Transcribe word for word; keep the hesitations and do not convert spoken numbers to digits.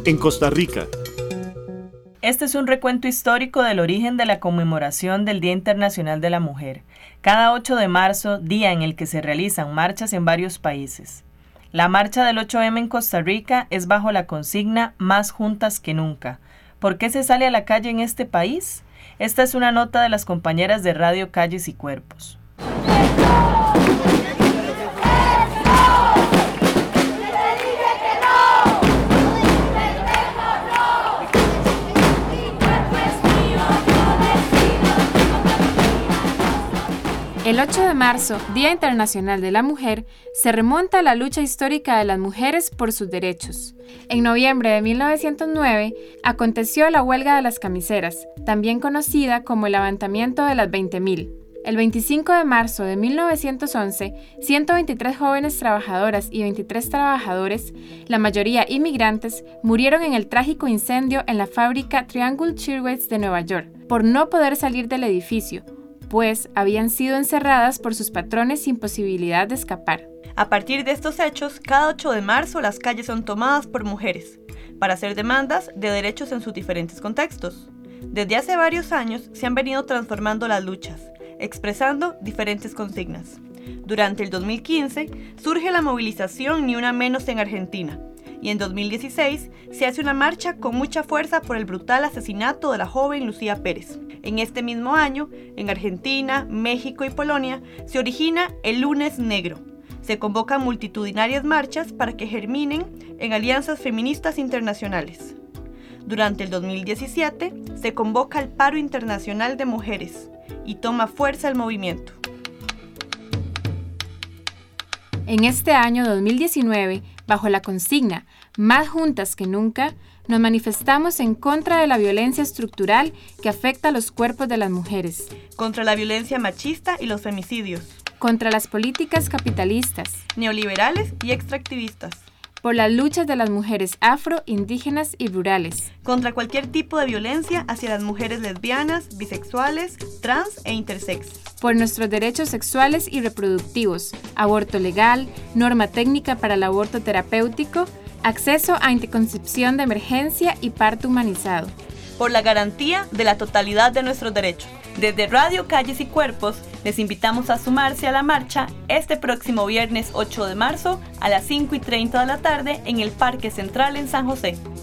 en Costa Rica. Este es un recuento histórico del origen de la conmemoración del Día Internacional de la Mujer, cada ocho de marzo, día en el que se realizan marchas en varios países. La marcha del ocho eme en Costa Rica es bajo la consigna Más juntas que nunca. ¿Por qué se sale a la calle en este país? Esta es una nota de las compañeras de Radio Calles y Cuerpos. El ocho de marzo, Día Internacional de la Mujer, se remonta a la lucha histórica de las mujeres por sus derechos. En noviembre de mil novecientos nueve, aconteció la huelga de las camiseras, también conocida como el levantamiento de las veinte mil. El veinticinco de marzo de mil novecientos once, ciento veintitrés jóvenes trabajadoras y veintitrés trabajadores, la mayoría inmigrantes, murieron en el trágico incendio en la fábrica Triangle Shirtwaist de Nueva York, por no poder salir del edificio, pues habían sido encerradas por sus patrones sin posibilidad de escapar. A partir de estos hechos, cada ocho de marzo las calles son tomadas por mujeres para hacer demandas de derechos en sus diferentes contextos. Desde hace varios años se han venido transformando las luchas, expresando diferentes consignas. Durante el dos mil quince surge la movilización Ni Una Menos en Argentina, y en dos mil dieciséis se hace una marcha con mucha fuerza por el brutal asesinato de la joven Lucía Pérez. En este mismo año, en Argentina, México y Polonia, se origina el Lunes Negro. Se convocan multitudinarias marchas para que germinen en alianzas feministas internacionales. Durante el dos mil diecisiete, se convoca el Paro Internacional de Mujeres y toma fuerza el movimiento. En este año dos mil diecinueve, bajo la consigna Más juntas que nunca, nos manifestamos en contra de la violencia estructural que afecta a los cuerpos de las mujeres, contra la violencia machista y los femicidios, contra las políticas capitalistas, neoliberales y extractivistas, por las luchas de las mujeres afro, indígenas y rurales, contra cualquier tipo de violencia hacia las mujeres lesbianas, bisexuales, trans e intersex, por nuestros derechos sexuales y reproductivos, aborto legal, norma técnica para el aborto terapéutico, acceso a anticoncepción de emergencia y parto humanizado. Por la garantía de la totalidad de nuestros derechos. Desde Radio Calles y Cuerpos, les invitamos a sumarse a la marcha este próximo viernes ocho de marzo a las cinco y treinta de la tarde en el Parque Central en San José.